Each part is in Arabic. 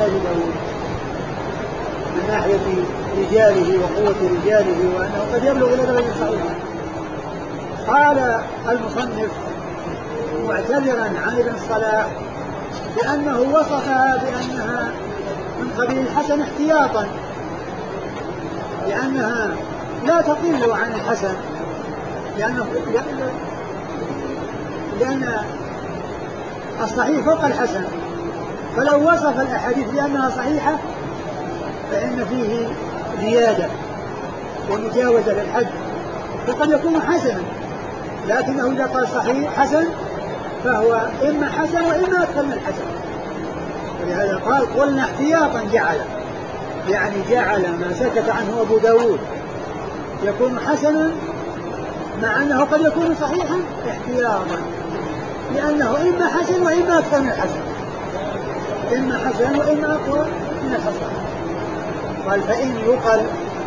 أبي داود من ناحية رجاله وقوة رجاله وأنه قد يبلغ إلى درجة صحيحة. قال المصنف معتذرا عن ابن الصلاح بأنه وصفها بأنها من قبيل الحسن احتياطا، لأنها لا تقل عن الحسن، لأن الصحيح فوق الحسن، فلو وصف الأحاديث بأنها صحيحة فإن فيه زيادة ومجاوزة للحد، فقد يكون حسنا، لكنه إذا قال صحيح حسن فهو إما حسن وإما أكثر من الحسن. ولهذا قال قلنا احتياطا جعل، يعني جعل ما سكت عنه أبو داود يكون حسنا مع أنه قد يكون صحيحا احتياطا، لأنه إما حسن وإما أكثر من الحسن، إما حسن وإما أقوى من الحسن. قال فإن يقل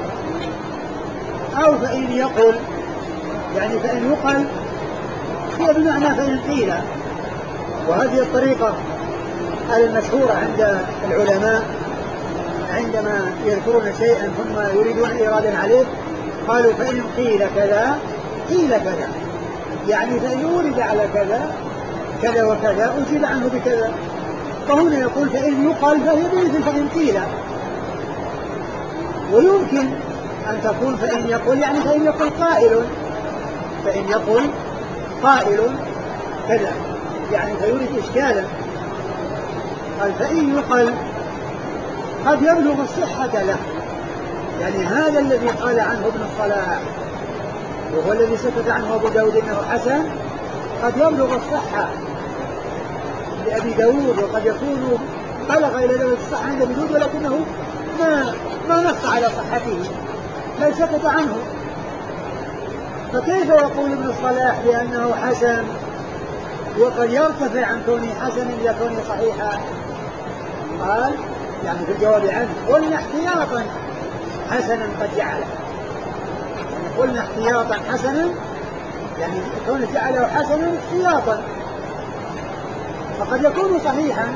أو فإن يقل، يعني فإن يقل هي بمعنى فإن قيل، وهذه الطريقة المشهورة عند العلماء عندما يذكرون شيئا ثم يريدون إرادا عليه قالوا فإن قيل كذا قيل كذا، يعني فإن أورد على كذا كذا وكذا أجيب عنه بكذا. فهنا يقول فإن يقال فهي مثل فإن قيل، ويمكن أن تكون فإن يقول يعني فإن يقول قائل، فإن يقول قائل كذا يعني فيورد إشكالا. قال فإن يقال قد يبلغ الصحة له، يعني هذا الذي قال عنه ابن الصلاح وهو الذي سكت عنه أبو داود إنه حسن قد يبلغ الصحة لأبي داود، وقد يكون بلغ إلى درجة الصحة عند أبي داود ولكنه ما نص على صحته بل سكت عنه. فكيف يقول ابن الصلاح بأنه حسن وقد يرتفع عن كونه حسن إلى كونه صحيحا؟ قال يعني في الجواب عنه قلنا احتياطا حسنا قد جعله، قلنا احتياطا حسنا يعني كونه جعله حسنا احتياطا، فقد يكون صحيحا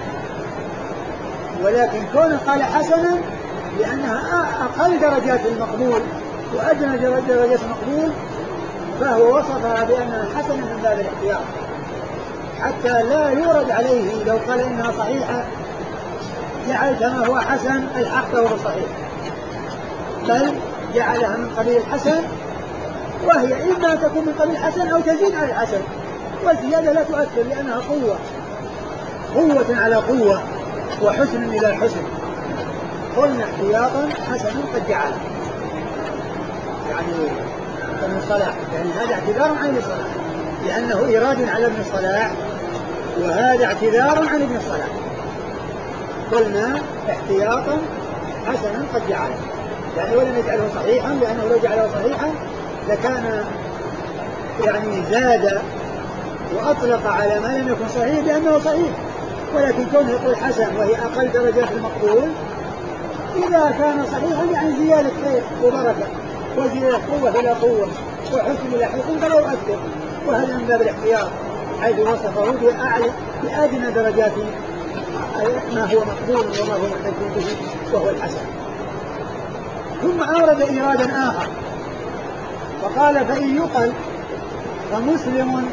ولكن كونه قال حسنا لأنها أقل درجات المقبول وأدنى درجات المقبول، فهو وصفها بأنها حسنة من باب الاحتياط حتى لا يورد عليه لو قال إنها صحيحة جعلت ما هو حسن الحق له صحيح، بل جعلها من قبيل الحسن، وهي إما تكون من قبيل الحسن أو تزيد على الحسن، والزيادة لا تؤثر لأنها قوة على قوة وحسن إلى حسن. قلنا احتياطا حسنا قد جعله، يعني ابن الصلاح يعني هذا اعتذار عن ابن الصلاح لأنه إيراد على ابن الصلاح، وهذا اعتذار عن ابن الصلاح. قلنا احتياطا حسنا قد جعله، يعني ولم يجعله صحيحا، لأنه لو جعله صحيحا لكان يعني زاد وأطلق على ما لم يكن صحيح بأنه صحيح، ولكن كونه يقول حسن وهي أقل درجات المقبول إذا كان صحيحا يعني زيادة خير وبركة وزيادة قوة إلى قوة وحسن إلى حسن فلا يؤثر، وهذا من باب الاحتياط حيث وصفه بأدنى درجات ما هو مقبول وما هو محتج به وهو الحسن. ثم أورد إيرادا آخر فقال فإن يقل فمسلم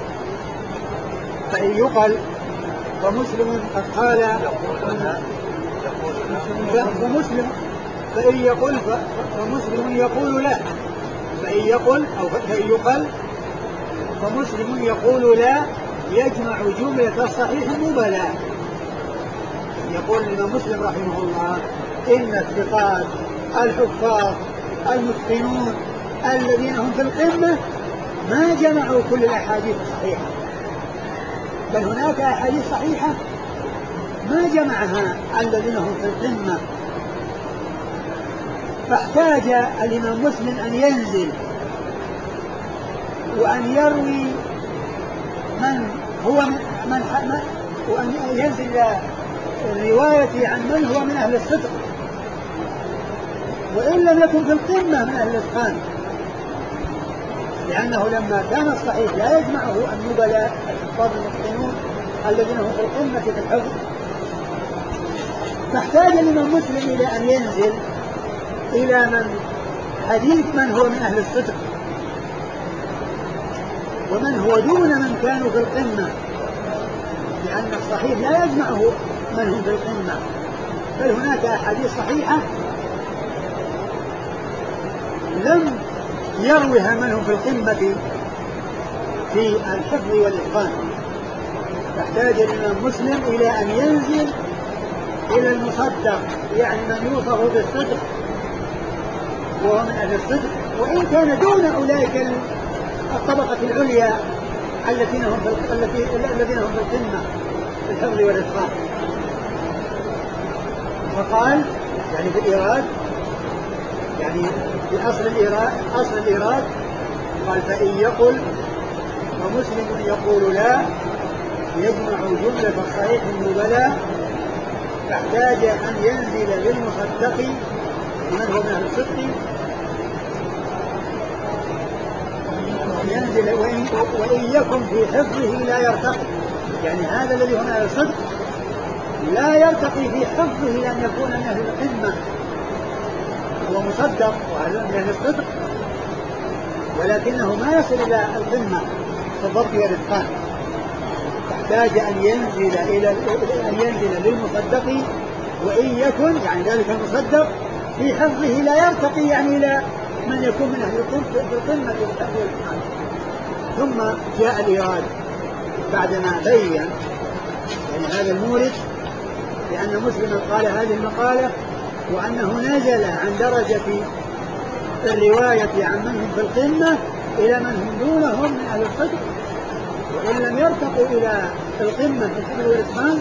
قد قال فمسلم فإن يقل فمسلم يقول لا، فإن يقل أو فإن يقل فمسلم يقول لا يجمع جملة الصحيح مبلا. يقول الإمام مسلم رحمه الله إن الثقات الحفاظ المتقنون الذين هم في القمة ما جمعوا كل الأحاديث الصحيحة، بل هناك أحاديث صحيحة ما جمعها الذين هم في القمة، فاحتاج الإمام مسلم أن ينزل وأن يروي من هو وأن ينزل الرواية عن من هو من أهل الصدق وإن لم يكن في القمة من أهل الإتقان، لأنه لما كان الصحيح لا يجمعه النبلاء الحفاظ المتقنون الذين هم في القمة في الحفظ، فاحتاج الإمام مسلم إلى أن ينزل إلى حديث من هو من أهل الصدق ومن هو دون من كانوا في القمة، لأن الصحيح لا يجمعه من هم في القمة، بل هناك أحاديث صحيحة لم يروها من هم في القمة في الحفظ والإتقان. فاحتاج الإمام مسلم إلى أن ينزل إلى المصدق، يعني من يوصف بالصدق وهو من أهل الصدق، وإن كان دون أولئك الطبقة العليا الذين هم في القمة في الحفظ والإتقان. فقال يعني في الإيراد، يعني في أصل الإيراد قال فإن يقل ومسلم يقول لا يجمع جملة الصحيح النبلاء، فاحتاج أن ينزل للمصدق من هو من أهل الصدق، ينزل وإن يكن في حفظه لا يرتقي، يعني هذا الذي هو من أهل الصدق لا يرتقي في حفظه لأن يكون من أهل القمة، هو مصدق من أهل الصدق ولكنه ما يصل إلى القمة في الضبط والإتقان، فاحتاج أن ينزل للمصدق وإن يكن يعني ذلك المصدق في حفظه لا يرتقي، يعني إلى من يكون من أهل القمة في الحفظ والإتقان. ثم جاء الإيراد بعدما بين يعني هذا المورد لأن مسلم قال هذه المقالة وأنه نزل عن درجة الرواية عن من هم في القمة إلى من هم دونهم من أهل الصدق، وإن لم يرتقوا إلى القمة في الحفظ والإتقان.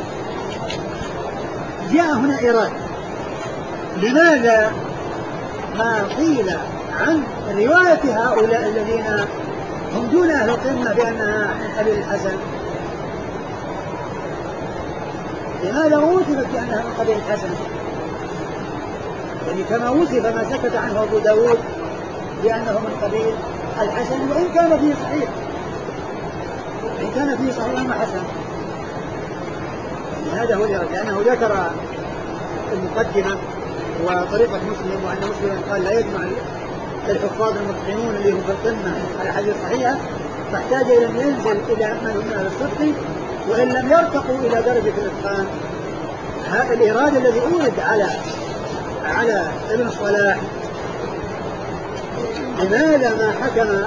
جاء هنا إيراد لماذا ما قيل عن رواية هؤلاء الذين هم دون أهل القمة بأنها من قبيل الحسن، لماذا وصفت بأنها من قبيل الحسن؟ يعني كما وصف ما سكت عنه أبو داود بأنه من قبيل الحسن، وإن كان فيه صحيح، وإن كان فيه صحيح أما حسن. يعني هذا هو لأنه ذكر المقدمة وطريقة مسلم، وأن مسلم قال لا يجمع الحفاظ المتقنون اللي هم في القمة على حديث صحيحة، فاحتاج إلى أن ينزل إلى من هم من أهل الصدق وإن لم يرتقوا إلى درجة الإتقان. هذا الإيراد الذي أورد على ابن الصلاح لماذا ما حكم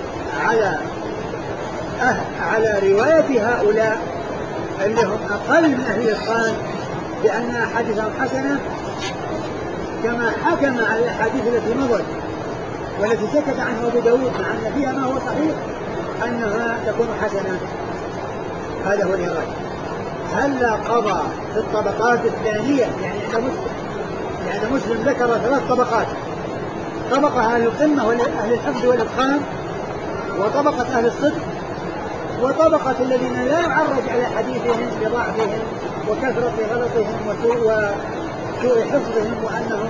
على رواية هؤلاء اللي هم أقل من أهل الإتقان بأن حديثهم حسنة، كما حكم على الأحاديث التي مضت والتي سكت عنها أبو داود مع أن فيها ما هو صحيح أنها تكون حسنة. هذا هو الإيراد. هل قضى في الطبقات الثانية يعني عند مسلم، لأن مسلم ذكر 3 طبقات: طبقة أهل القمة وأهل الحفظ والإتقان، وطبقة أهل الصدق، وطبقة الذين لا يعرج على حديثهم لضعفهم وكثرة غلطهم وسوء حفظهم وأنهم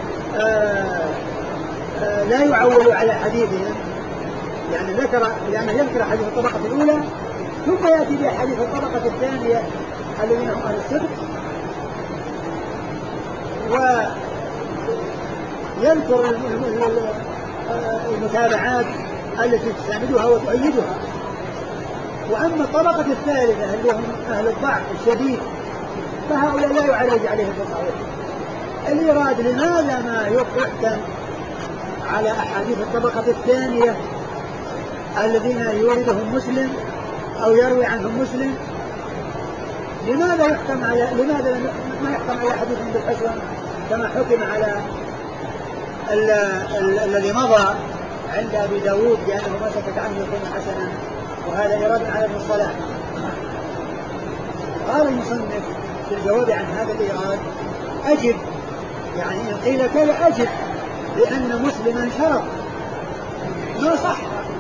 لا يعولوا على حديثهم، يعني لأنه يذكر حديث الطبقة الأولى ثم يأتي بحديث الطبقة الثانية الذين هم أهل الصدق، ويذكر المتابعات التي تساندها وتؤيدها. وأما الطبقة الثالثة اللي هم أهل الضعف الشديد فهؤلاء لا يعرج عليهم بالصحيح. الإيراد لماذا ما يحكم على أحاديث الطبقة الثانية الذين يوردهم مسلم أو يروي عنهم مسلم، لماذا ما يحكم على حديثهم بالحسن كما حكم على الذي مضى عند أبي داود لأنه ما سكت عنه يكون حسنا؟ وهذا إيراد على ابن الصلاح. قال المصنف في الجواب عن هذا الإيراد: أجب، يعني إن قيل كذا أجب، لأن مسلما شرط ما صح،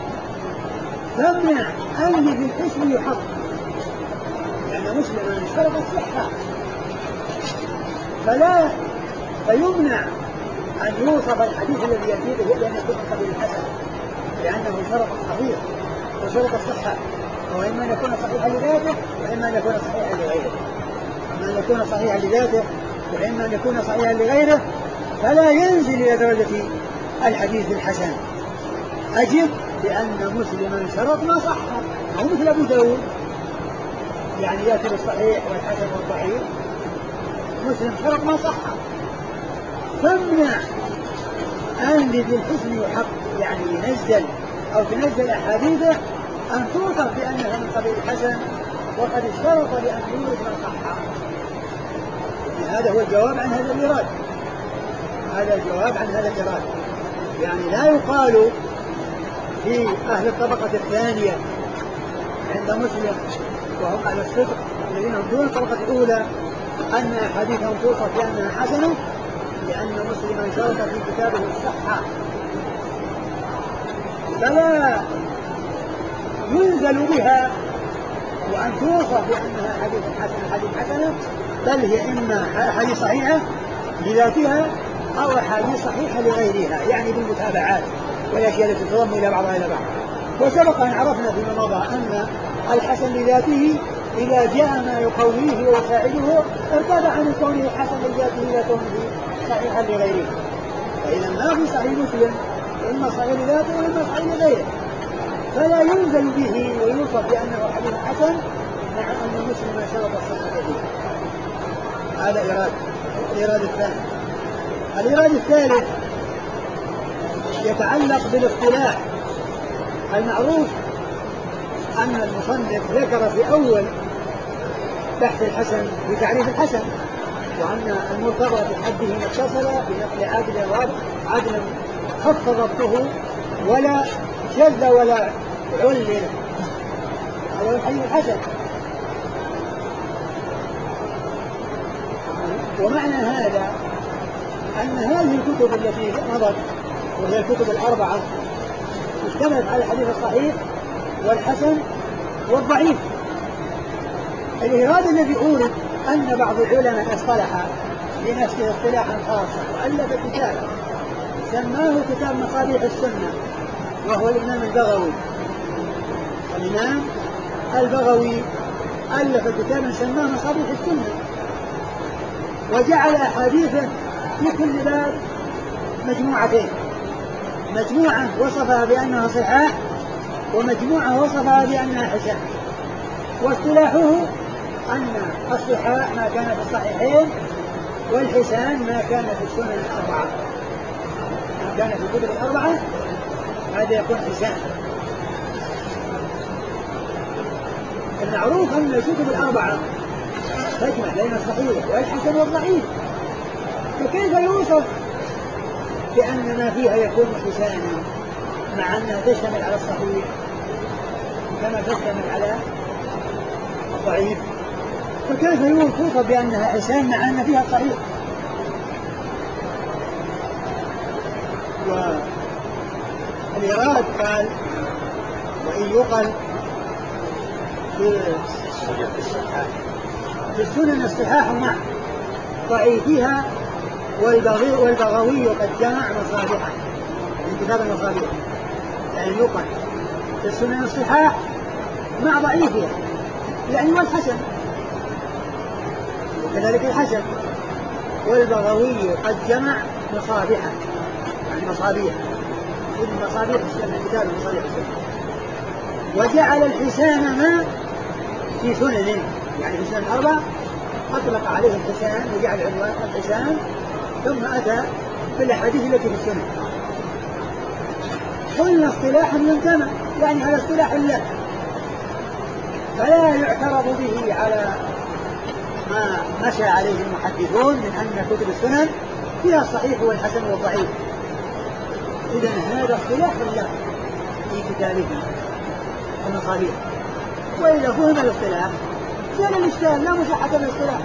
تمنع أن في الاسم يحط، لأن مسلما شرط الصحة فيمنع أن يوصف الحديث الذي يأتي به لأن يكون قبيل الحسن، لأنه شرط الصحيح وشرط الصحة، وإما أن يكون صحيحا لذاته وإما أن يكون صحيحا لغيره. إما أن يكون صحيحا لذاته وإما أن يكون صحيحا لغيره فلا ينزل إلى درجة الحديث الحسن. أجب بأن مسلما شرط ما صح، مو مثل أبو داود يعني يأتي بالصحيح والحسن والضعيف. مسلم شرط ما صح، فامنع أن ذي الحسن يحق يعني ينزل أو تنزل أحاديثه أن توصف بأنها من قبيل الحسن وقد اشترط بأن يورد ما صح. هذا هو الجواب عن هذا الإيراد. هذا الجواب عن هذا الإيراد. يعني لا يقال في أهل الطبقة الثانية عند مسلم وهم على الصدق الذين هم دون الطبقة الأولى أن أحاديثهم توصف بأنها حسنة لأن مسلما شرط في كتابه الصحة، فلا ينزل بها وأن توصف بأنها حديث حسنة، بل هي إما أحاديث صحيحة لذاتها أو أحاديث صحيحة لغيرها يعني بالمتابعات والأشياء التي تضم إلى بعضها إلى بعض. وسبق أن عرفنا فيما مضى أن الحسن لذاته إذا جاء ما يقويه ويساعده ارتفع عن كونه حسن لذاته إلى كونه صحيحا لغيره. فإذا ما في صحيح مسلم إما صحيح لذاته وإما صحيح لغيره، فلا ينزل به ويوصف بأنه حديث حسن مع أن المسلم شرط الصحة فيه. هذا الإيراد الثاني. الإيراد الثالث يتعلق بالاصطلاح. المعروف أن المصنف ذكر في أول بحث الحسن بتعريف الحسن وأن المرتضى بحده ما اتصل بنقل عدل خف ضبطه ولا شذ ولا علل، هذا هو الحديث الحسن. ومعنى هذا أن هذه الكتب التي مضت وهي الكتب الأربعة اشتملت على الحديث الصحيح والحسن والضعيف. الإيراد الذي أورد أن بعض العلماء اصطلح لنفسه اصطلاحا خاصا وألف كتابا سماه كتاب مصابيح السنة، وهو الإمام البغوي. الإمام البغوي ألف كتابا سماه مصابيح السنة وجعل أحاديثه في كل باب مجموعتين، مجموعة وصفها بأنها صحاح ومجموعة وصفها بأنها حسن. واصطلاحه أن الصحاح ما كان في الصحيحين والحسان ما كان في السنن الأربعة. ما كان في الكتب الأربعة هذا يكون حسان. المعروف أن الكتب الأربعة تجمع بين الصحيح والحسن والضعيف، فكيف يوصف بأن ما فيها يكون حسانا مع أنها تشتمل على الصحيح كما تشتمل على الضعيف؟ فكيف يوصف بأنها حسان مع أن فيها الصحيح؟ والإيراد قال وإن يقل في السنن الصحاح مع ضعيفها والبغوي قد جمع مصابيحا من كتاب المصابيح، يعني يقل في السنن الصحاح مع ضعيفها يعني والحسن وكذلك الحسن، والبغوي قد جمع مصابيحا يعني مصابيح من مصابيح السنة كتاب مصابيح السنة، وجعل الحسان ما في سنن يعني في سنن أربع أطلق عليه الحسان وجعل عنوان الحسان ثم أتى بالأحاديث التي في السنن. قلنا اصطلاحا ينتمى يعني على اصطلاح الله، فلا يعترض به على ما مشى عليه المحدثون من أن كتب السنن فيها الصحيح والحسن والضعيف. إذن هذا اصطلاح الله في كتابه المصابيح، وإذا فهم الاصطلاح زال الإشكال لا مشاحة بالاصطلاح.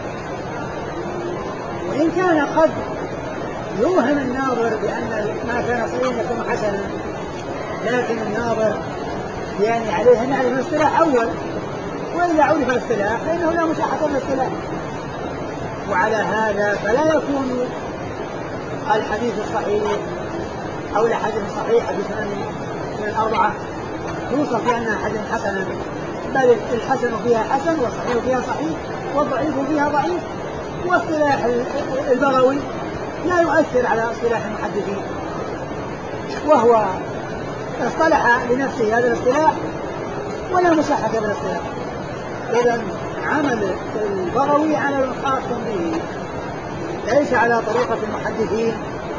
وإن كان قد يوهم الناظر بأن ما كان صحيحا يكون حسنا، لكن الناظر يعني عليه أن يعرف الاصطلاح أول، وإذا عرف الاصطلاح فإنه لا مشاحة بالاصطلاح. وعلى هذا فلا يكون الحديث الصحيح أو الحديث الصحيح في سنن الأربعة توصف بأنها حديث حسنا، بل الحسن فيها حسن والصحيح فيها صحيح والضعيف فيها ضعيف، واصطلاح البغوي لا يؤثر على اصطلاح المحدثين، وهو اصطلح لنفسه هذا الاصطلاح ولا مصحة بالاصطلاح. إذا عمل البغوي على خاص به ليس على طريقة المحدثين،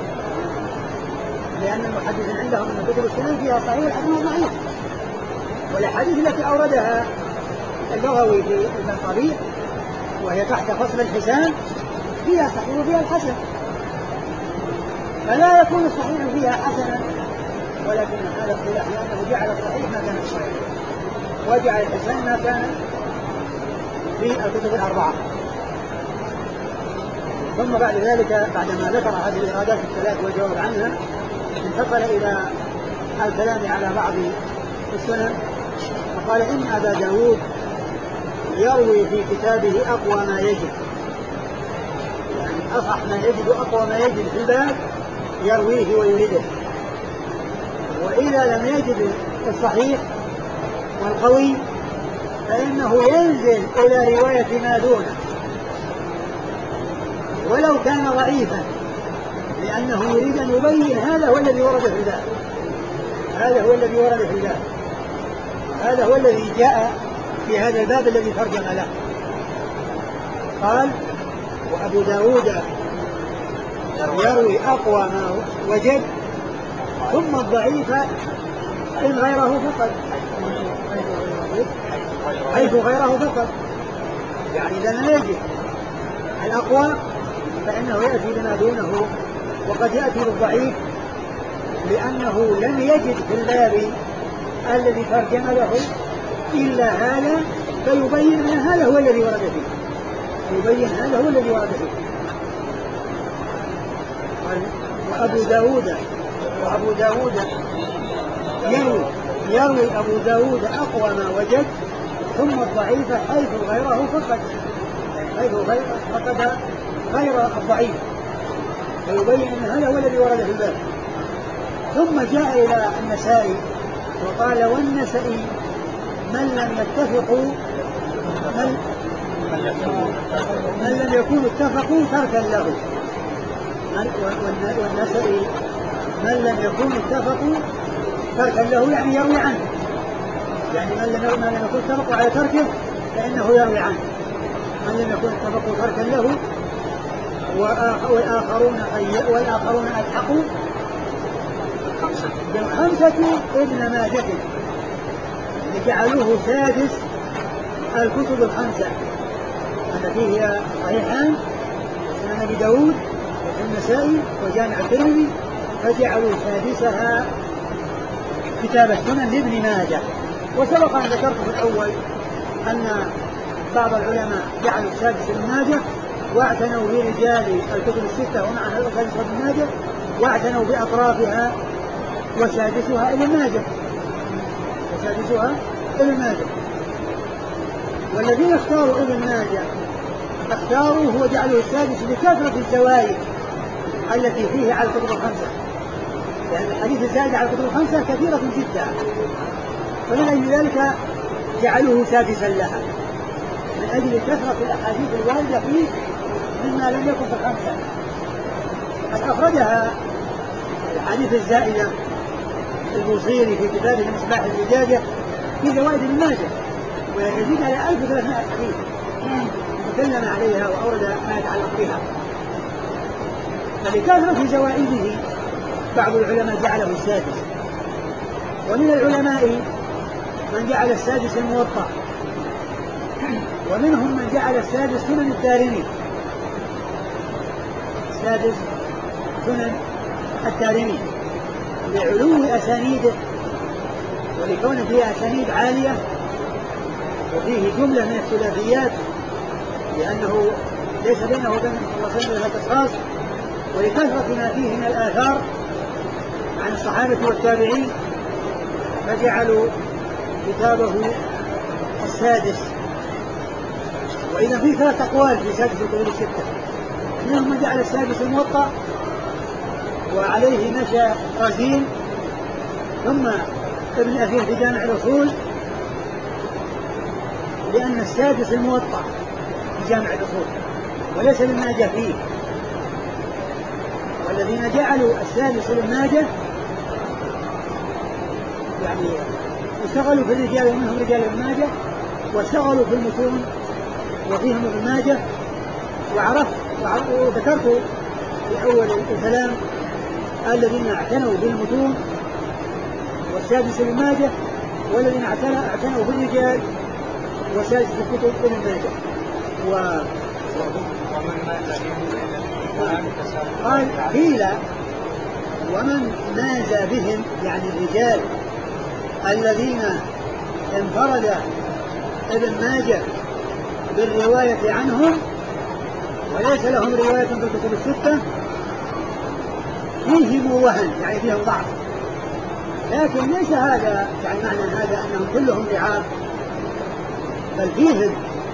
لأن المحدثين عندهم من كتب السنن فيها صحيح والحسن والضعيف، والأحاديث التي أوردها البغوي في المنطبيع وهي تحت فصل الحسان فيها صحيح وفيها الحسن، فلا يكون الصحيح فيها حسنا، ولكن هذا اختلاف لأنه جعل الصحيح ما كان الصحيح وجعل الحسن ما كان في الكتب الأربعة. ثم بعد ذلك بعدما ذكر هذه الإرادات الثلاث والجواب عنها انتقل إلى الكلام على بعض السنن، فقال إن أبا داود يروي في كتابه أقوى ما يجد، يعني أصح ما يجد أقوى ما يجد في الباب يرويه ويريده، وإذا لم يجد الصحيح والقوي فإنه ينزل إلى رواية ما دونه ولو كان ضعيفا، لأنه يريد أن يبين هذا هو الذي ورد في الباب، هذا هو الذي ورد في الباب، هذا هو الذي جاء في هذا الباب الذي ترجم له. قال وأبو داود يروي أقوى ما وجد ثم الضعيف إن غيره فقط، حيث غيره فقط، يعني إذا لم يجد الأقوى فإنه يأتي بما دونه، وقد يأتي بالضعيف لأنه لم يجد في الباب الذي ترجم له إلا هذا فيبين أن هذا هو الذي ورد فيه، فيبين هذا هو الذي ورد فيه. وأبو داود يروي أبو داود أقوى ما وجد ثم الضعيف حيث غيره فقد، حيث فقد غير الضعيف فيبين أن هذا هو الذي ورد في الباب. ثم جاء إلى النسائي وقال والنسائي من لم يتفقوا من لم يكونوا اتفقوا تركا له، والنسائي من لم يكونوا اتفقوا تركا له يعني يروي عنه، يعني من لم يكونوا اتفقوا على تركه فإنه يروي عنه، من لم يكونوا اتفقوا تركا له. والآخرون ألحقوا بالخمسة ابن ماجه جعلوه سادس الكتب الخمسة التي هي صحيحان سنن أبي داود والنسائي وجامع الترمذي، فجعلوا سادسها كتاب السنن لابن ماجه. وسبق أن ذكرت في الأول أن بعض العلماء جعلوا السادس ابن ماجه واعتنوا برجال الكتب الستة ومعها السادس ابن ماجه واعتنوا بأطرافها وسادسها ابن ماجه، والذين اختاروا ابن ماجه اختاروا هو جعله السادس لكثرة الزوائد التي فيه على الكتب الخمسة، لأن الحديث الزائد على الكتب الخمسة كثيرة جدا، فمن أجل ذلك جعلوه سادسا لها من أجل كثرة الأحاديث الواردة فيه مما لم يكن في الخمسة. قد أخرجها الحديث الزائدة البوصيري في كتابه مصباح الزجاجة في زوائد ابن ماجه، ويزيد على 1300 حديث تكلم عليها وأورد ما يتعلق بها. فلكثرة زوائده بعض العلماء جعله السادس، ومن العلماء من جعل السادس الموطأ، ومنهم من جعل السادس سنن الدارمي، السادس سنن الدارمي لعلو أسانيده ولكون فيه أسانيد عالية وفيه جملة من الثلاثيات، لأنه ليس بينه وبين الله صلى الله عليه وسلم ولكثرة ما فيه من الآثار عن الصحابة والتابعين فجعلوا كتابه السادس. وإذا فيه 3 أقوال في سادس الكتب الستة، منهم من جعل السادس الموطأ وعليه مشى رزين، ثم ابن أثير في جامع الأصول لأن السادس الموطأ في جامع الأصول، وليس ابن ماجه فيه. والذين جعلوا السادس ابن ماجه يعني اشتغلوا في الرجال ومنهم رجال ابن ماجه، واشتغلوا في المتون وفيهم ابن ماجه. وذكرت في أول الكلام الذين اعتنوا بالمتون والسادس ابن ماجه، والذين اعتنوا بالرجال وسادس الكتب ابن ماجه. قال قيل ومن ماز بهم يعني الرجال الذين انفرد ابن ماجه بالرواية عنهم وليس لهم رواية في الكتب الستة فيهم وهن يعني فيهم ضعف، لكن ليس هذا يعني معنى هذا أنهم كلهم ضعاف، بل فيهم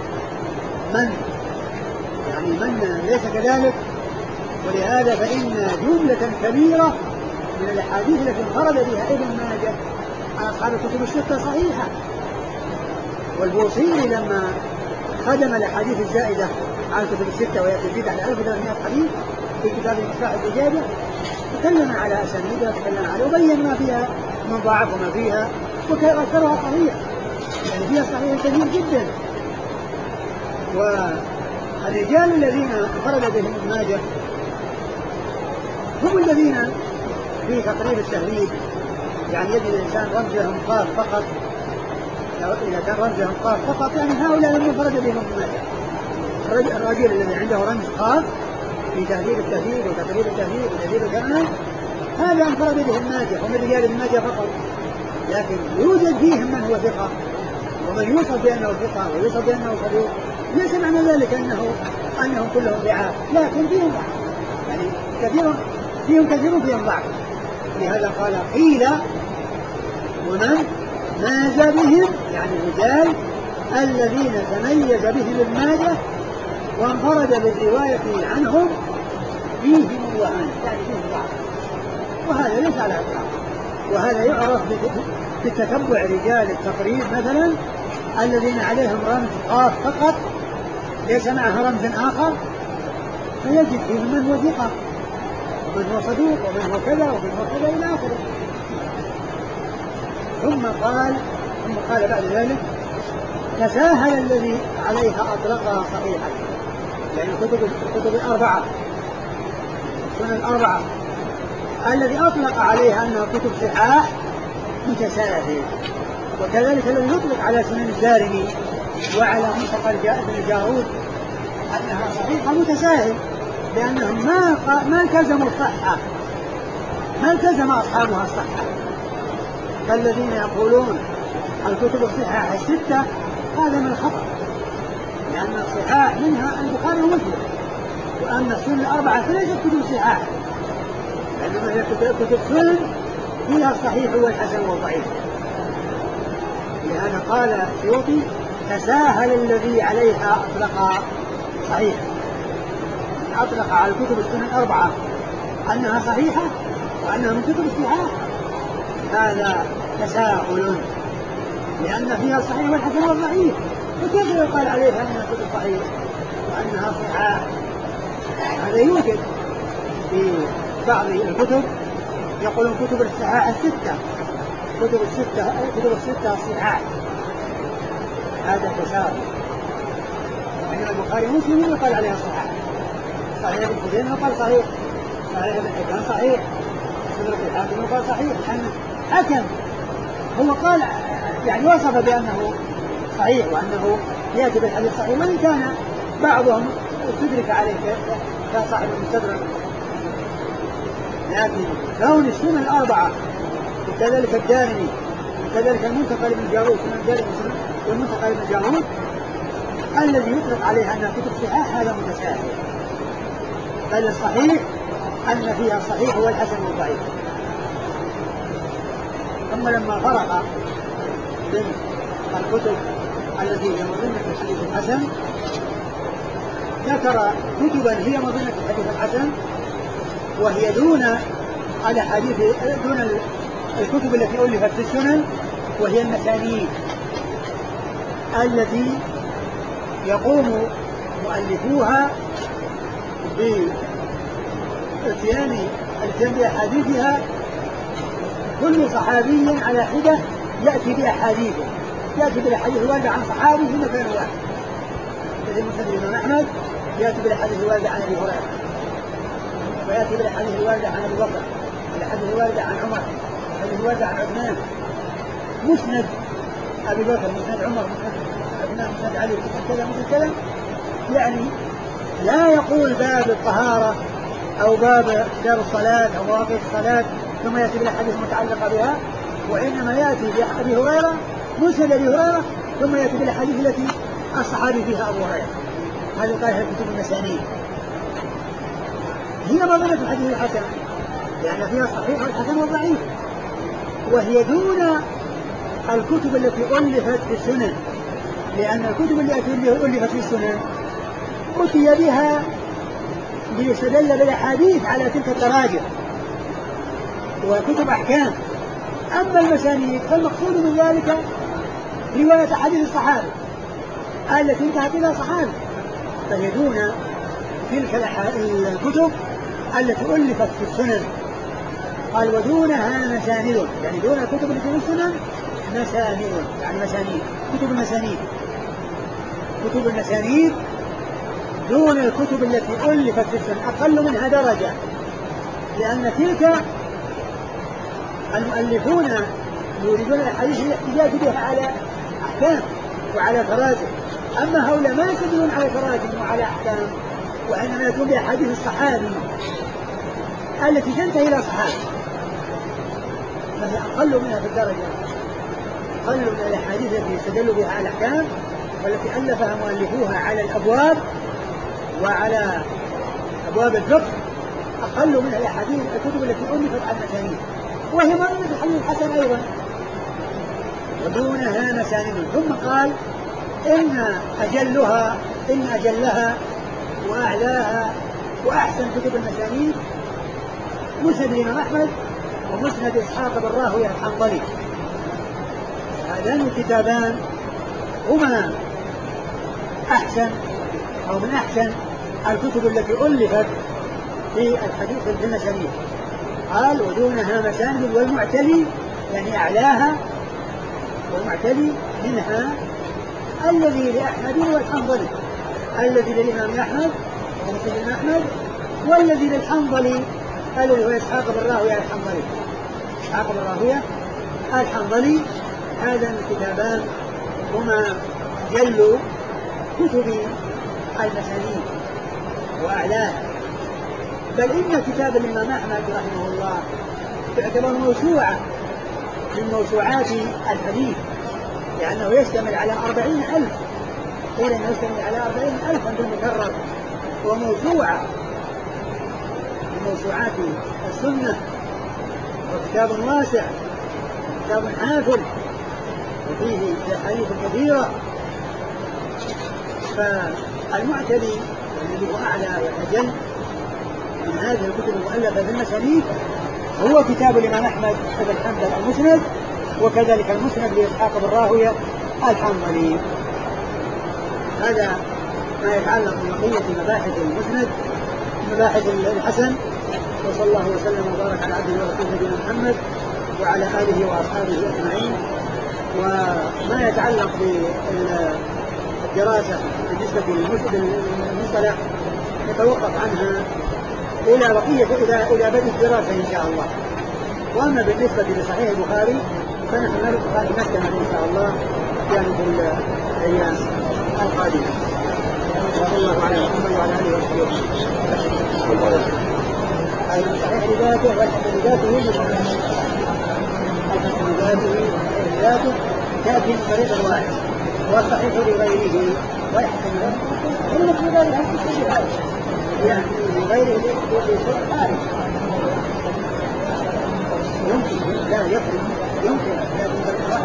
من ليس كذلك. ولهذا فإن جملة كبيرة من الأحاديث التي انفرد بها ابن ماجه عن أصحاب الكتب الستة صحيحة. والبوصيري لما خدم الأحاديث الزائدة عن الكتب الستة وهي تزيد على 1300 حديث في كتاب مصباح الزجاجة تكلم على أسانيدها، تكلم على وبين ما فيها من ضعف وما فيها، وأكثرها صحيح يعني فيها صحيح كثير جدا. والرجال الذين انفرد بهم ابن ماجه هم الذين في تقريب التهذيب يعني يجد الإنسان رمز لهم قاف فقط، إذا كان رمز لهم قاف فقط يعني هؤلاء من انفرد بهم ابن ماجه. الرجل الذي عنده رمز قاف في تهذيب التهذيب وتقريب التهذيب وتهذيب الجامع هذا انفرد به ابن ماجه ومن رجال ابن ماجه فقط، لكن يوجد فيهم من هو ثقة ومن يوصف بأنه ثقة ويوصف بأنه صدوق، ليس معنى ذلك أنهم كلهم ضعاف، لكن فيهم ضعف يعني كثير فيهم ضعف. لهذا قال قيل ومن ماز بهم يعني الرجال الذين تميز بهم ابن ماجه وانفرد بالرواية عنهم فيهم وهن يعني فيهم ضعف، وهذا ليس على إطلاق. وهذا يعرف بتتبع رجال التقريب مثلا الذين عليهم رمز قاف فقط ليس معها رمز آخر، فيجد فيهم من هو ثقة ومن هو صدوق ومن هو كذا ومن هو كذا إلى آخره. ثم قال بعد ذلك تساهل الذي عليها أطلقها صحيحا، يعني الكتب الأربعة السنن الأربعة الذي أطلق عليها أنها كتب صحاح متساهل، وكذلك الذي يطلق على سنن الدارمي وعلى منطقة ابن الجارود أنها صحيحة متساهل، لأنهم ما التزموا الصحة، ما التزم أصحابها الصحة. فالذين يقولون الكتب الصحاح الستة هذا من الخطأ، لأن الصحاح منها البخاري ومسلم، وأما السنن الأربعة فليست كتب صحاح، لأنما هي كتب سنن فيها الصحيح والحسن والضعيف. لهذا قال السيوطي تساهل الذي عليها أطلق صحيح، أطلق على الكتب السنن الأربعة أنها صحيحة وأنها من كتب الصحاح، هذا تساهل لأن فيها الصحيح والحسن والضعيف، وكيف يقال عليها أنها كتب صحيح وأنها صحاح؟ هذا يوجد في بعض الكتب يقولون كتب الصحاح الستة، كتب الستة الصحاح، هذا تساهل. يعني البخاري ومسلم يقال عليها صحاح، صحيح ابن خزيمة يقال صحيح، صحيح ابن حبان صحيح، سنة الحاكم يقال صحيح. حكم هو قال يعني وصف بأنه صحيح وأنه يأتي بالحديث صحيح، وإن كان بعضهم تدرك عليه كصاحب المستدرك، لكن كون السنن الأربعة وكذلك الدارمي وكذلك المنتقى لابن الجارود سنن الدارمي والمنتقى لابن الجارود الذي يطلق عليها أنها كتب صحاح هذا متساهل، بل الصحيح أن فيها الصحيح والحسن والضعيف. ثم لما فرق من الكتب التي هي مظنة الحديث الحسن ذكر كتبا هي مظنة الحديث الحسن وهي دون الكتب التي ألفت في السنن، وهي المسانيد التي يقوم مؤلفوها بإتيان بأحاديثها، كل صحابي على حدة يأتي بأحاديثه، يأتي بالأحاديث الواردة عن صحابي في مكان واحد. مثل مسند الإمام أحمد يأتي بالأحاديث الواردة عن أبي هريرة، ويأتي بالأحاديث الواردة عن أبي بكر، الأحاديث الواردة عن عمر، الأحاديث الواردة عن عثمان. مسند أبي بكر، مسند عمر، مسند عثمان، مسند علي، مسند كذا، مسند كذا، يعني لا يقول باب الطهارة أو باب كتاب الصلاة أو مواقيت الصلاة ثم يأتي بالأحاديث المتعلقة بها، وإنما يأتي بأبي هريرة، مسند أبي هريرة، ثم يأتي بالأحاديث التي الصحابي فيها أبو هريرة. هذه قاعدة كتب المسانيد، هي مضمونة الحديث الحسن، لأن فيها الصحيح والحسن والضعيف، وهي دون الكتب التي ألفت في السنن، لأن الكتب التي ألفت في السنن أتي بها ليستدل بالأحاديث على تلك التراجم وكتب أحكام. أما المسانيد فالمقصود من ذلك رواية حديث الصحابة التي انتهت إلى صحابة، فهي دون تلك الكتب التي ألفت في السنن. قال ودونها مسانيد، يعني دون الكتب التي في السنن مسانيد، يعني مسانيد، كتب المسانيد، كتب المسانيد دون الكتب التي ألفت في السنن أقل منها درجة، لأن تلك المؤلفون يريدون الحديث الاحتجاج بها على أحكام وعلى تراجم، أما هؤلاء ما يستدلون على تراجم وعلى أحكام، وإنما يأتون بأحاديث الصحابي التي تنتهي إلى صحابي، فهي أقل منها في الدرجة، أقل من الأحاديث التي يستدلوا بها على الأحكام والتي ألفها مؤلفوها على الأبواب وعلى أبواب الفقه، أقل من الأحاديث الكتب التي ألفت على المسانيد، وهي مرة الحديث الحسن أيضا ودونها مسانيد. ثم قال إن أجلها وأعلاها وأحسن كتب المسانيد مسند الإمام أحمد ومسند إسحاق بن راهويه الحنظلي. هذان الكتابان هما أحسن أو من أحسن الكتب التي ألفت في الحديث في المسانيد. قال ودونها مساند، والمعتلي يعني أعلاها، والمعتلي منها الذي لأحمد والحنظلي، الذي للإمام أحمد ومسند الإمام أحمد، والذي للحنظلي الذي هو إسحاق بن راهويه الحنظلي، إسحاق بن راهويه الحنظلي. هذان الكتابان هما جل كتب المسانيد وأعلاها، بل إن كتاب الإمام أحمد رحمه الله تعتبر موسوعة من موسوعات الحديث، لأنه يشتمل على 40,000، قيل أنه يشتمل على 40,000 عند المكرر، وموسوعة من موسوعات السنة، وكتاب واسع، كتاب حافل وفيه أحاديث كثيرة. فالمعتلي الذي هو أعلى وأجل من هذه الكتب المؤلفة في المسانيد هو كتاب الإمام أحمد بن حنبل المسند، وكذلك المسند لإسحاق بن راهويه الحنظلي. هذا ما يتعلق ببقية مباحث المسند، مباحث الحسن. وصلى الله وسلم وبارك على عبده ورسوله نبينا محمد وعلى آله وأصحابه أجمعين. وما يتعلق بالدراسة بالنسبة للمصطلح نتوقف عنها إلى بدء الدراسة إن شاء الله. وأما بالنسبة لصحيح البخاري فنحن نستمع إن شاء الله يعني في الأيام القادمة. صلى الله عليه وسلم وعلى آله وصحبه. صحيح لذاته والحسن لذاته ذاته تأتي من طريق واحد، والصحيح لغيره والحسن لذاته يعني لغيره ليس خارج، يمكن لا يفرق، يمكن لكن طريق واحد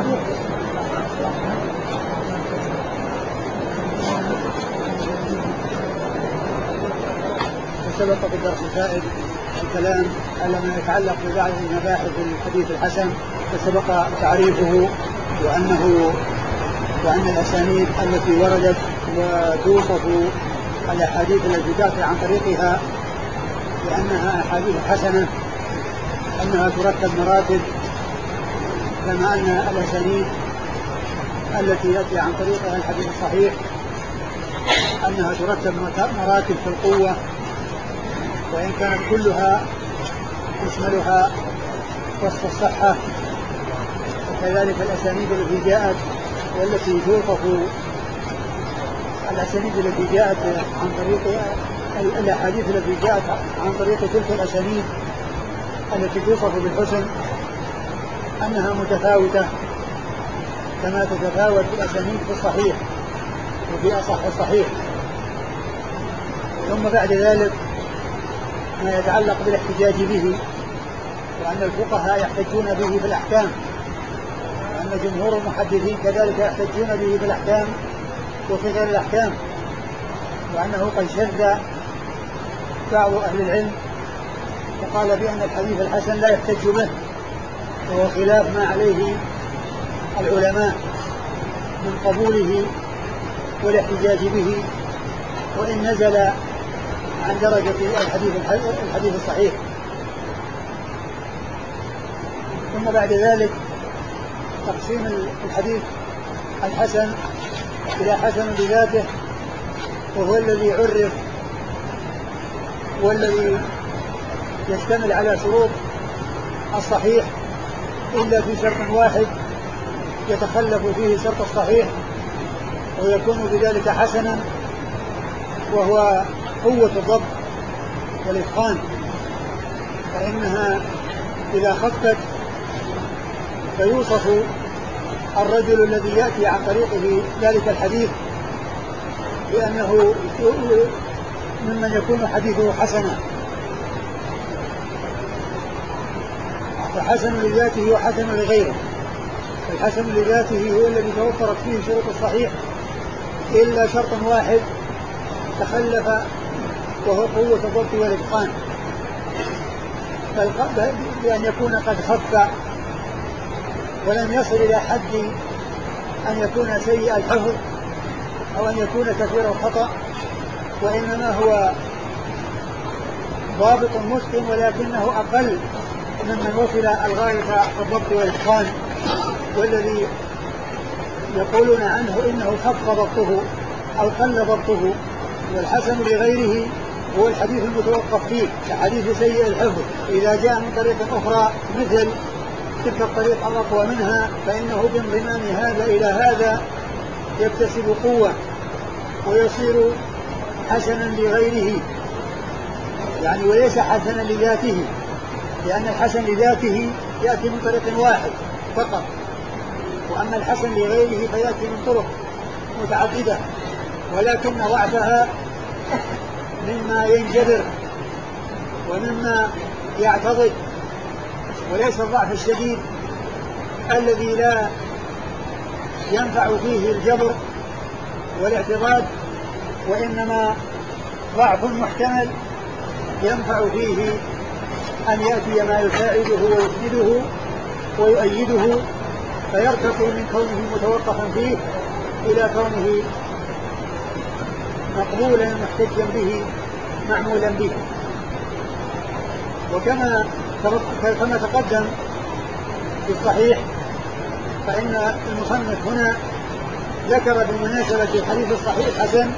سبق في الدرس الزائد الكلام على ما يتعلق ببعض مباحث الحديث الحسن، فسبق تعريفه وأن الأسانيد التي وردت وتوصف الأحاديث التي تأتي عن طريقها لأنها أحاديث حسنة، أنها ترتب مراتب، كما أن الأسانيد التي يأتي عن طريقها الحديث الصحيح أنها ترتب مراتب في القوة، وإن كانت كلها تشملها وصف الصحة. وكذلك الأسانيد التي جاءت والتي توصف الأسانيد التي جاءت عن طريق الأحاديث التي جاءت عن طريق تلك الأسانيد التي توصف بالحسن أنها متفاوتة كما تتفاوت الأسانيد في الصحيح وفي أصح الصحيح. ثم بعد ذلك ما يتعلق بالاحتجاج به، وأن الفقهاء يحتجون به في الأحكام، وأن جمهور المحدثين كذلك يحتجون به في الأحكام وفي غير الأحكام، وأنه قد شذ بعض أهل العلم وقال بأن الحديث الحسن لا يحتج به، وهو خلاف ما عليه العلماء من قبوله والاحتجاج به، وإن نزل عن درجة الحديث الصحيح. ثم بعد ذلك تقسيم الحديث الحسن إلى حسن بذاته، وهو الذي عرف والذي يشتمل على شروط الصحيح إلا في شرط واحد يتخلف فيه شرط الصحيح ويكون بذلك حسنا، وهو قوة الضبط والإتقان، فإنها إذا خفت فيوصف الرجل الذي يأتي عن طريقه ذلك الحديث بأنه ممن يكون حديثه حسنا، فحسن لذاته وحسن لغيره. الحسن لذاته هو الذي توفرت فيه شروط الصحيح إلا شرط واحد تخلف، وهو قوة الضبط والإتقان، بأن يكون قد خف ولم يصل إلى حد أن يكون سيء الحفظ أو أن يكون كثير الخطأ، وإنما هو ضابط مسلم ولكنه أقل ممن وصل الغاية في الضبط والإتقان، والذي يقولون عنه إنه خف ضبطه أو قل ضبطه. والحسن لغيره هو الحديث المتوقف فيه كحديث سيء الحفظ، إذا جاء من طريق أخرى مثل تلك الطريق الأقوى منها فإنه بانضمام هذا إلى هذا يكتسب قوة ويصير حسنا لغيره، يعني وليس حسنا لذاته، لأن الحسن لذاته يأتي من طريق واحد فقط، وأما الحسن لغيره فيأتي من طرق متعددة، ولكن ضعفها مما ينجبر ومما يعتضد، وليس الضعف الشديد الذي لا ينفع فيه الجبر والاعتضاد، وإنما ضعف محتمل ينفع فيه أن يأتي ما يساعده ويسنده ويؤيده، فيرتقي من كونه متوقفا فيه إلى كونه مقبولا محتجا به معمولا به. وكما تقدم في الصحيح فإن المصنف هنا ذكر بمناسبة الحديث الصحيح الحسن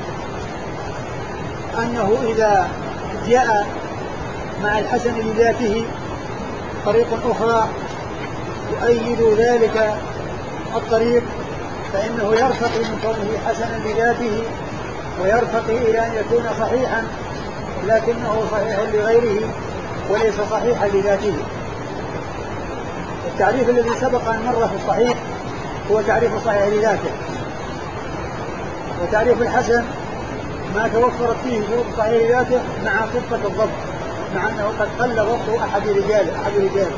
أنه إذا جاء مع الحسن لذاته طريق أخرى يؤيد ذلك الطريق فإنه يرتقي من كونه حسنا لذاته ويرتقي إلى أن يكون صحيحا، لكنه صحيح لغيره وليس صحيحا لذاته. التعريف الذي سبق أن مر في الصحيح هو تعريف صحيح لذاته، وتعريف الحسن ما توفرت فيه شروط صحيح لذاته مع خفة الضبط، مع أنه قد قل ضبط أحد رجاله.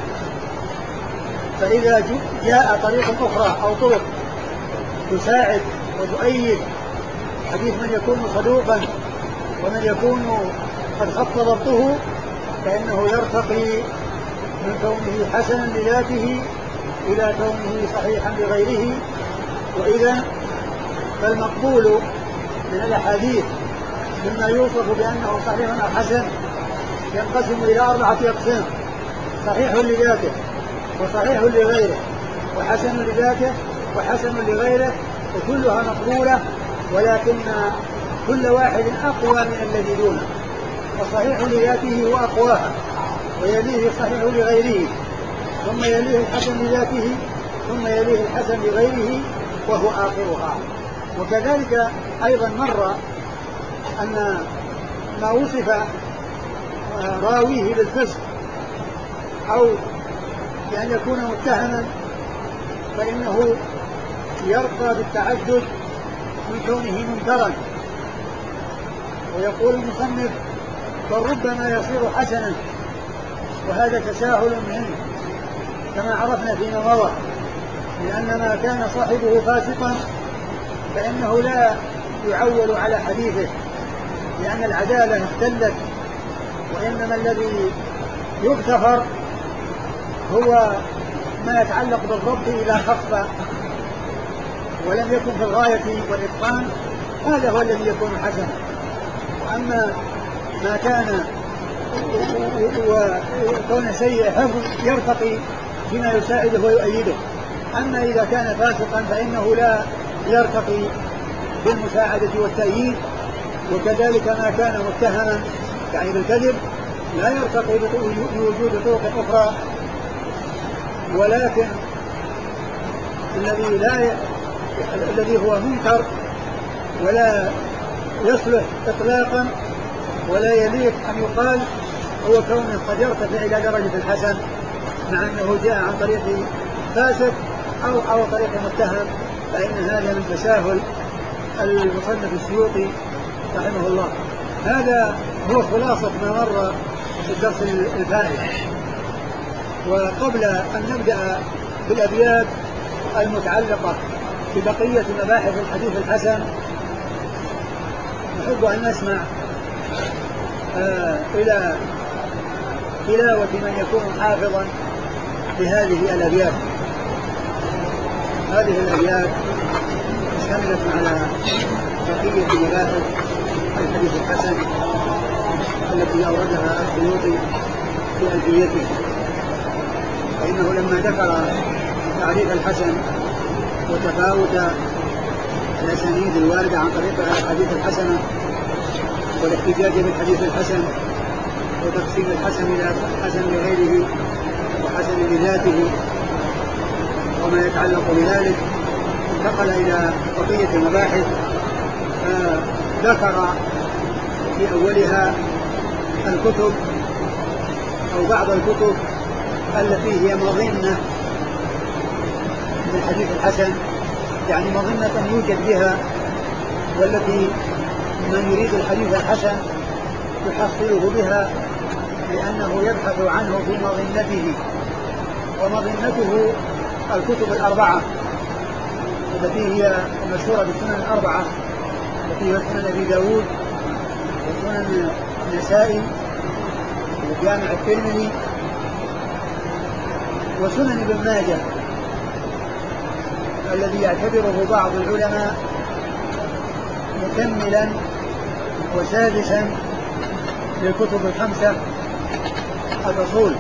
فإذا جاء طريق أخرى أو طرق تساعد وتؤيد حديث من يكون صدوقا ومن يكون قد خف ضبطه فإنه يرتقي من كونه حسنا لذاته إلى كونه صحيحا لغيره. وإذا فالمقبول من الأحاديث مما يوصف بأنه صحيح أو حسن ينقسم إلى 4 أقسام: صحيح لذاته، وصحيح لغيره، وحسن لذاته، وحسن لغيره، وكلها مقبولة، ولكن كل واحد أقوى من الذي دونه. فصحيح لذاته هو أقواها، ويليه الصحيح لغيره، ثم يليه الحسن لذاته، ثم يليه الحسن لغيره، وهو آخرها. وكذلك أيضا مر أن ما وصف راويه بالفسق أو بأن يكون متهما فإنه يرقى بالتعدد من كونه منكرا. ويقول المصنف: فربما يصير حسنا، وهذا تساهل منه كما عرفنا فيما مضى، لأن ما كان صاحبه فاسقا فإنه لا يعول على حديثه، لأن العدالة اختلت، وإنما الذي يغتفر هو ما يتعلق بالضبط إذا خف ولم يكن في الغاية والإتقان، هذا هو الذي يكون حسنا. وأما ما كان وكون سيء حفظ يرتقي بما يساعده ويؤيده، أما إذا كان فاسقا فإنه لا يرتقي بالمساعدة والتأييد. وكذلك ما كان متهما يعني بالكذب لا يرتقي بوجود طرق أخرى، ولكن الذي هو منكر ولا يصلح إطلاقا ولا يليق أن يقال هو كونه قد يرتفع إلى درجة الحسن مع أنه جاء عن طريق فاسق أو طريق متهم، فإن هذا من تساهل المصنف السيوطي رحمه الله. هذا هو خلاصة ما مر في الدرس الفائت. وقبل أن نبدأ بالأبيات المتعلقة ببقية مباحث الحديث الحسن نحب أن نسمع إلى تلاوة من يكون حافظا لهذه الأبيات. هذه الأبيات اشتملت على بقية مباحث الحديث الحسن التي أوردها السيوطي في ألفيته، فإنه لما ذكر تعريف الحسن وتفاوت الأسانيد الواردة عن طريق الحديث الحسن والاحتجاج بالحديث الحسن وتقسيم الحسن إلى حسن لغيره وحسن لذاته وما يتعلق بذلك، انتقل إلى بقية المباحث. ذكر في أولها الكتب أو بعض الكتب التي هي مظنة للحديث الحسن، يعني مظنة يوجد بها، والتي من يريد الحديث الحسن يحصله بها لأنه يبحث عنه في مظنته. ومظنته الكتب الأربعة التي هي المشهورة بالسنن الأربعة، التي هي سنن أبي داود وسنن النسائي وجامع الترمذي وسنن ابن ماجه، الذي يعتبره بعض العلماء مكملا وسادسا للكتب الخمسة الأصول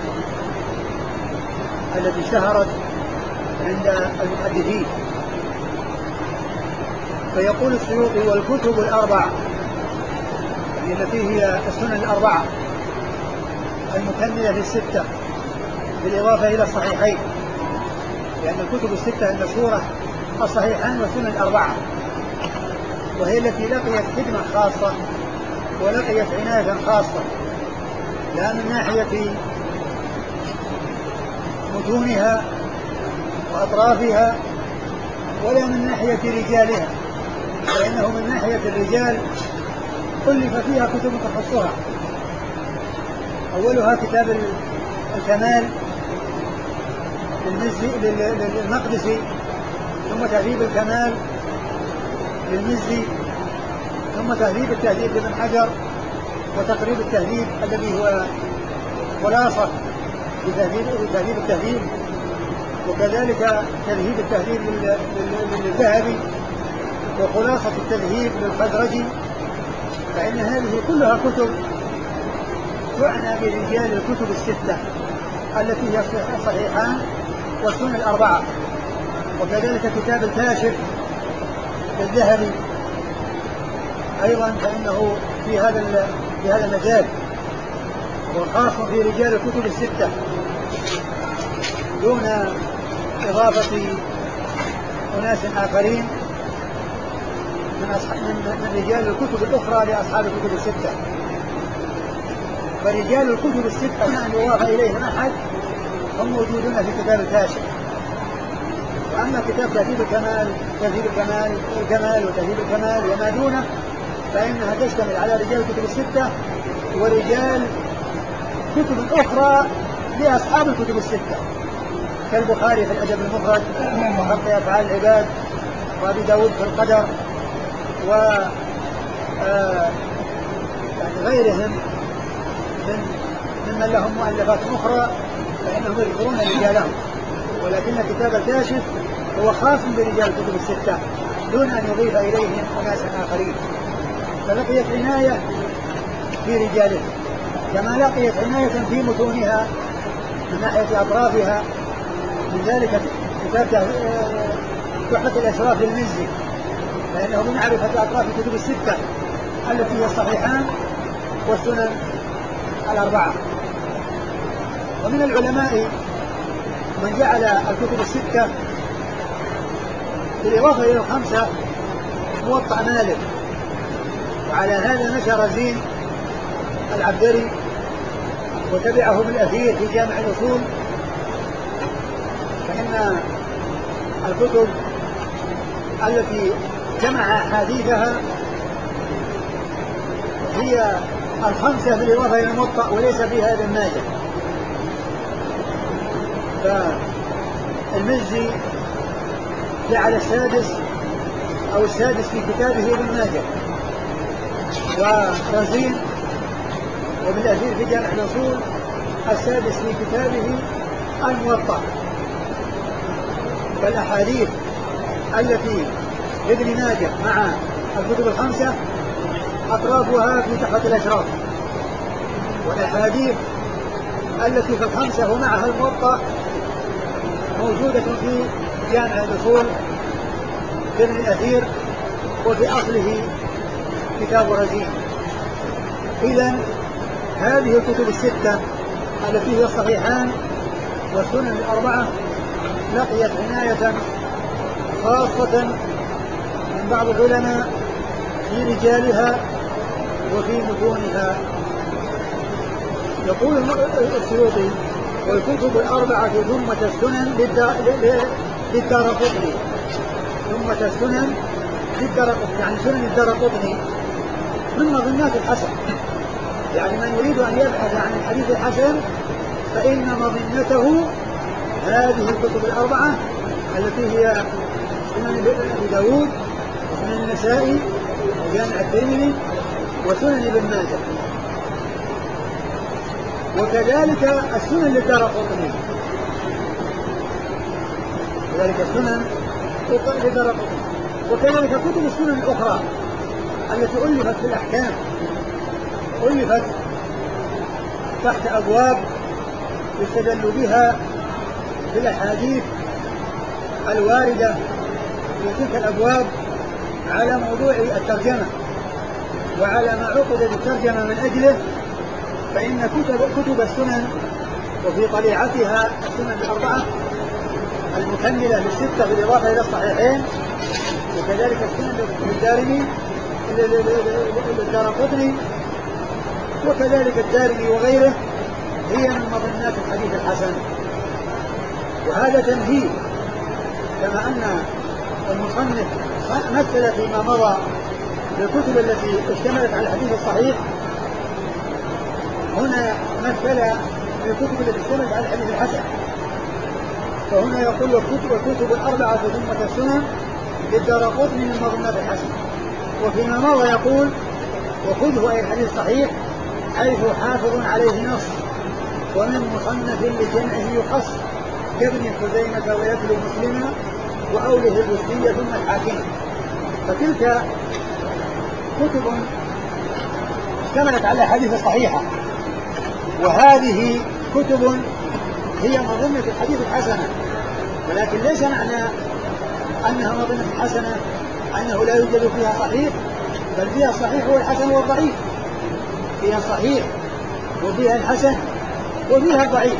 التي شهرت عند المحدثين. فيقول السيوطي: والكتب الأربع، يعني التي هي السنن الأربعة المكملة للستة بالإضافة إلى الصحيحين، لأن الكتب الستة المشهورة الصحيحان والسنن الأربعة، وهي التي لقيت خدمة خاصة ولقيت عناية خاصة، لا من ناحية متونها وأطرافها ولا من ناحية رجالها، لأنه من ناحية الرجال ألف فيها كتب تخصها. أولها كتاب الكمال للمقدسي، ثم تهذيب الكمال للمزي، ثم تهذيب التهذيب لابن حجر، وتقريب التهذيب الذي هو خلاصة لتهذيب التهذيب، وكذلك تذهيب التهذيب للذهبي، وخلاصة التذهيب للخزرجي. فإن هذه كلها كتب تعنى برجال الكتب الستة التي هي الصحيحان والسنن الأربعة. وكذلك كتاب الكاشف للذهبي أيضا فإنه في هذا المجال، وخاص في رجال الكتب الستة دون إضافة أناس آخرين من رجال الكتب الأخرى لأصحاب الكتب الستة. فرجال الكتب الستة أن يضاف إليهم أحد هم موجودون في كتاب الكاشف. وأما كتاب تهذيب الكمال وتهذيب الكمال وما دونه فإنها تشتمل على رجال الكتب الستة ورجال كتب أخرى لأصحاب الكتب الستة كالبخاري في الأدب المفرد وخلق أفعال العباد وأبي داود في القدر و يعني غيرهم ممن لهم مؤلفات أخرى فإنهم يذكرون رجالهم. ولكن كتاب الكاشف هو خاص برجال الكتب الستة دون أن يضيف إليهم أناس آخرين، فلقيت عناية في رجاله كما لقيت عناية في متونها من ناحية أطرافها. من ذلك كتاب تحفة الأشراف للمزي فإنه من معرفة أطراف الكتب الستة التي هي الصحيحان والسنن الأربعة. ومن العلماء من جعل الكتب الستة بالإضافة إلى الخمسة موطأ مالك، وعلى هذا مشى رزين العبدري وتبعه بالأثير في جامع الأصول. فإن الكتب التي جمع أحاديثها هي الخمسة بالإضافة إلى الموطأ وليس فيها ابن ماجه. فالمزي جعل السادس في كتابه ابن ماجه، ورزين وبالأثير في جامع الأصول السادس في كتابه الموطأ. فالأحاديث التي لابن ماجه مع الكتب الخمسة أطرافها في تحفة الأشراف، والأحاديث التي في الخمسة ومعها الموطأ موجودة في جامع الأصول لابن الأثير وفي أصله كتاب رزين. إذن هذه الكتب الستة التي هي الصحيحان والسنن الأربعة لقيت عناية خاصة من بعض العلماء في رجالها وفي متونها. يقول السيوطي: والكتب الأربعة ثم السنن للدارقطني، ثم السنن للدارقطني يعني سنن الدارقطني من مظنات الحسن. يعني من يريد أن يبحث عن الحديث الحسن فإن مظنته هذه الكتب الأربعة التي هي سنن أبي داود وسنن النسائي وجامع الترمذي وسنن ابن ماجه، وكذلك السنن للدارقطني، كذلك السنن للدارقطني، وكذلك كتب السنن الأخرى التي ألفت في الأحكام ألفت تحت أبواب يستدل بها بالأحاديث الواردة في تلك الأبواب على موضوع الترجمة وعلى ما عقد بالترجمة من أجله. فإن كتب السنن وفي طليعتها السنن الأربعة المكملة للستة بالإضافة إلى الصحيحين، وكذلك السنن للدارمي للدارقطني وكذلك الدارمي وغيره هي من مظنات الحديث الحسن. وهذا تمهيد كما أن المصنف مثل فيما مضى بالكتب التي اشتملت على الحديث الصحيح، هنا مثل بالكتب التي اشتملت على الحديث الحسن. فهنا يقول والكتب الأربعة ثم السنن للدارقطني من مظنات الحسن. وفيما مضى يقول وخذه أي الحديث الصحيح حيث حافظ عليه نص ومن مصنف لجمعه يخص كابن خزيمة ويتلو مسلما وأوله الوسطية ثم الحاكم. فتلك كتب اشتملت على الأحاديث الصحيحة، وهذه كتب هي مظنة الحديث الحسنة، ولكن ليس معنى أنها مظنة حسنة أنه لا يوجد فيها صحيح، بل فيها الصحيح والحسن والضعيف، فيها الصحيح وفيها الحسن وفيها الضعيف،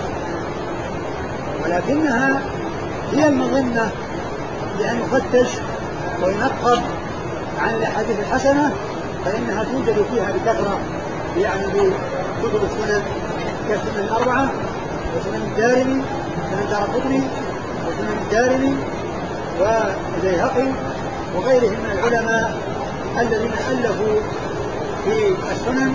ولكنها هي المظنة بأن نفتش وينقب عن الأحاديث الحسنة، فإنها توجد فيها بكثرة، يعني بكتب السنن كالسنن الأربعة وسنن الدارمي وسنن الدارقطني وسنن الدارمي والبيهقي وغيرهم من العلماء الذين ألفوا في السنن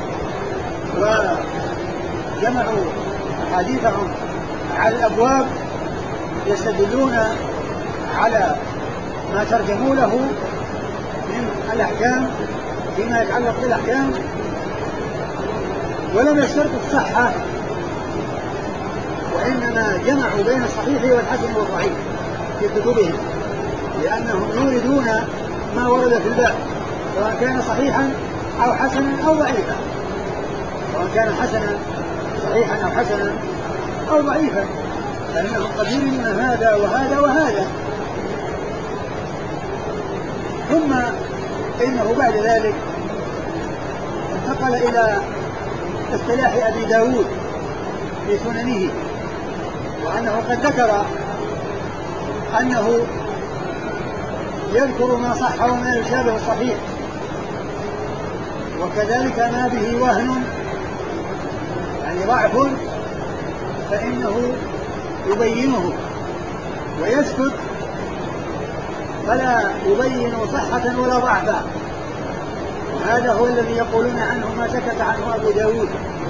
وجمعوا أحاديثهم على الأبواب يستدلون على ما ترجموا له من الأحكام فيما يتعلق بالأحكام، ولم يشترطوا الصحة، وإنما جمعوا بين الصحيح والحسن والضعيف في كتبهم، لأنهم يوردون ما ورد في الباب سواء كان صحيحا أو حسنا أو ضعيفا، سواء كان حسنا صحيحا أو حسنا أو ضعيفا، فإنهم قد يريدون هذا وهذا وهذا. ثم إنه بعد ذلك انتقل إلى اصطلاح أبي داود في سننه، وأنه قد ذكر أنه يذكر ما صح وما يشابه الصحيح، وكذلك ما به وهن يعني ضعف فإنه يبينه ويسكت فلا يبين صحة ولا ضعفا، وهذا هو الذي يقولون عنه ما سكت عنه أبو داود.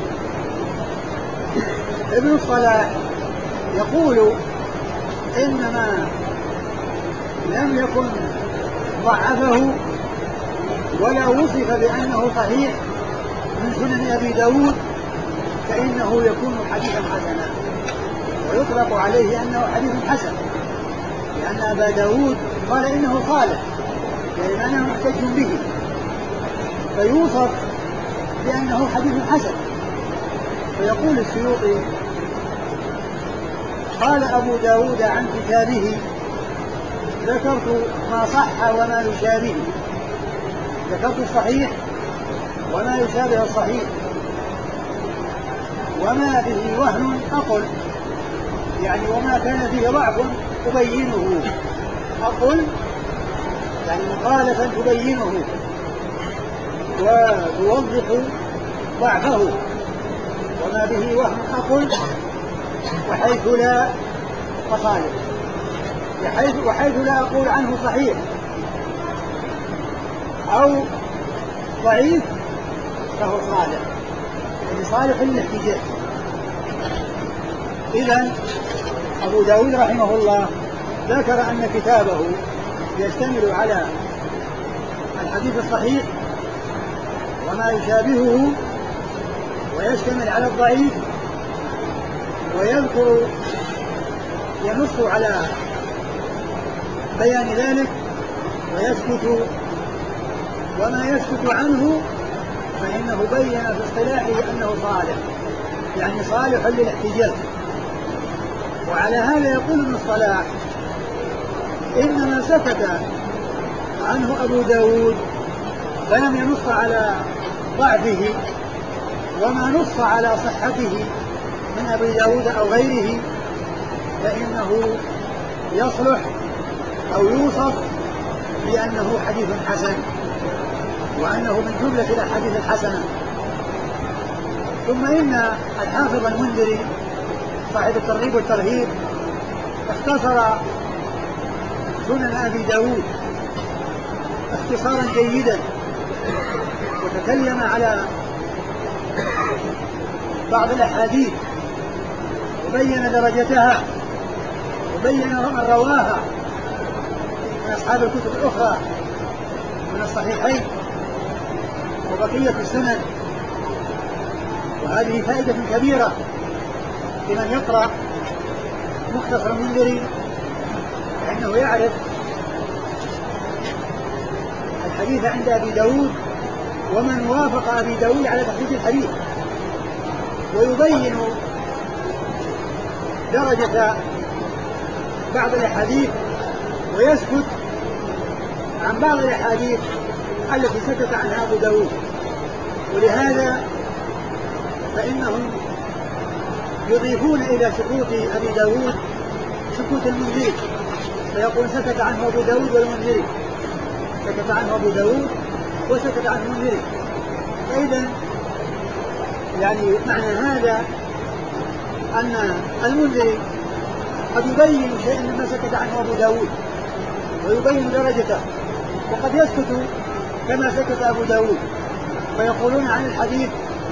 ابن الصلاح يقول إنما لم يكن ضعفه ولا وصف بأنه صحيح من سنن أبي داود فإنه يكون حديثا حسنا، ويطلق عليه أنه حديث حسن، لأن أبا داود قال إنه صالح، يعني أنه محتج به، فيوصف بأنه حديث حسن. فيقول السيوطي قال أبو داود عن كتابه ذكرت ما صح وما يشابه، ذكرت الصحيح وما يشابه الصحيح، وما به وهن أقل، يعني وما كان فيه ضعف أبينه، أقل يعني مخالفا تبينه وتوضح ضعفه، وما به وهن أقل وحيث لا فصالح، وحيث لا أقول عنه صحيح أو ضعيف فهو صالح، يعني صالح للاحتجاج. إذن أبو داود رحمه الله ذكر أن كتابه يشتمل على الحديث الصحيح وما يشابهه، ويشتمل على الضعيف، ويذكر ينص على بيان ذلك ويسكت، وما يسكت عنه فإنه بين في اصطلاحه أنه صالح، يعني صالح للاحتجاج. وعلى هذا يقول ابن الصلاح إنما سكت عنه أبو داود فلم ينص على ضعفه، وما نص على صحته من أبي داود أو غيره فإنه يصلح أو يوصف بأنه حديث حسن، وأنه من جملة الأحاديث الحسنة. ثم إن الحافظ المنذري صاحب الترغيب والترهيب اختصر سنن أبي داود اختصارا جيدا، وتكلم على بعض الأحاديث وبين درجتها وبين من رواها من أصحاب الكتب الأخرى من الصحيحين وبقية السنن، وهذه فائدة كبيرة لمن يقرأ مختصر المنذري، لأنه يعرف الحديث عند أبي داود ومن وافق أبي داود على تخريج الحديث، ويبين درجة بعض الأحاديث ويسكت عن بعض الأحاديث التي سكت عنها أبو داود. ولهذا فإنهم يضيفون إلى سكوت أبي داود سكوت المنذري، فيقول سكت عنه أبو داود والمنذري، سكت عنه أبو داود وسكت عنه المنذري. فإذا يعني معنى هذا أن المنذري قد يبين شيئا مما سكت عنه أبو داود ويبين درجته، وقد يسكت كما سكت أبو داود، فيقولون عن الحديث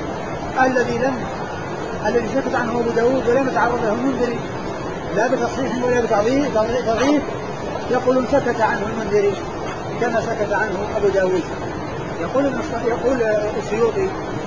الذي سكت عنه أبو داود ولم يتعرض له المنذري لا بتصحيح ولا بتضعيف، يقولون سكت عنه المنذري كما سكت عنه أبو داود. يقول السيوطي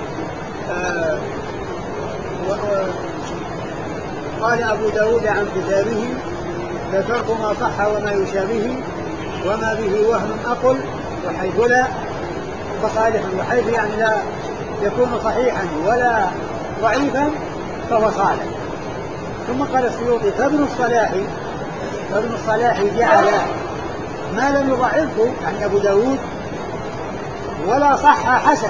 قال أبو داود عن كتابه: ذكرت ما صح وما يشابه، وما به وهم أقل، وحيث لا فصالح، وحيث يعني لا يكون صحيحا ولا ضعيفا فهو صالح. ثم قال السيوطي: فابن الصلاح جعل ما لم يضعفه يعني أبو داود ولا صح حسن،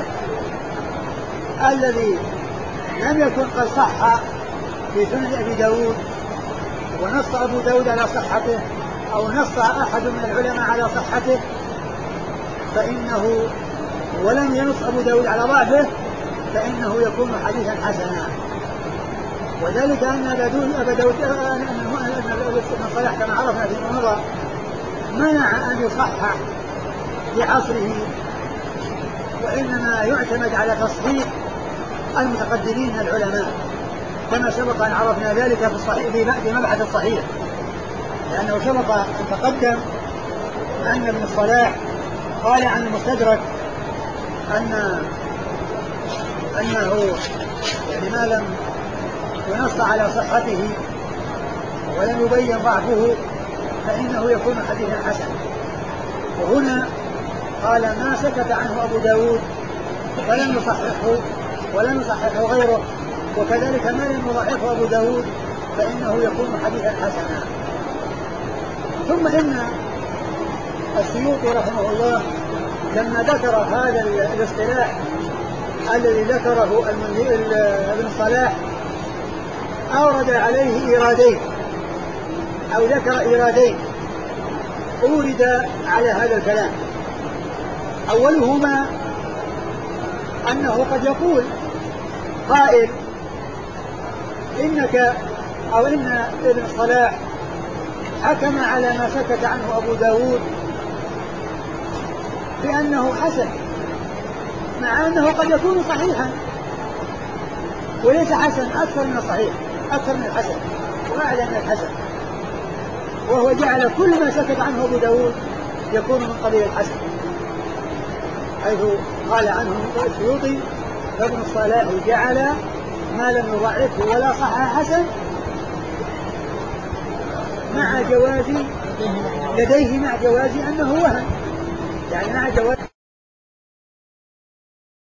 الذي لم يكن قد صح في سنن أبي داود ونص أبو داود على صحته أو نص أحد من العلماء على صحته فإنه ولم ينص أبو داود على ضعفه فإنه يكون حديثا حسنا. وذلك أن أبا داود ابن صلاح كما عرفنا في المنظر منع أن يصحح في عصره، وإنما يعتمد على تصحيح المتقدمين من العلماء، كما سبق أن عرفنا ذلك في الصحيح في مبحث الصحيح، لأنه سبق أن تقدم أن ابن الصلاح قال عن المستدرك أنه يعني ما لم ينص على صحته ولم يبين ضعفه فإنه يكون حديثا حسنا. وهنا قال ما سكت عنه أبو داود ولم يصححه غيره، وكذلك ما لم يضعفه أبو داود فإنه يكون حديثا حسنا. ثم إن السيوطي رحمه الله لما ذكر هذا الاصطلاح الذي ذكره ابن الصلاح أورد عليه إيرادين أو ذكر إيرادين أورد على هذا الكلام. أولهما أنه قد يقول قائل إن ابن الصلاح حكم على ما سكت عنه أبو داود بأنه حسن، مع أنه قد يكون صحيحا وليس حسن، أكثر من الصحيح، أكثر من الحسن وأعلى من الحسن، وهو جعل كل ما سكت عنه أبو داود يكون من قبيل الحسن، حيث قال عنه السيوطي: فابن الصلاح جعل ما لم يضعفه ولا صح حسن مع جواز لديه مع جواز أنه وهم، يعني مع جواز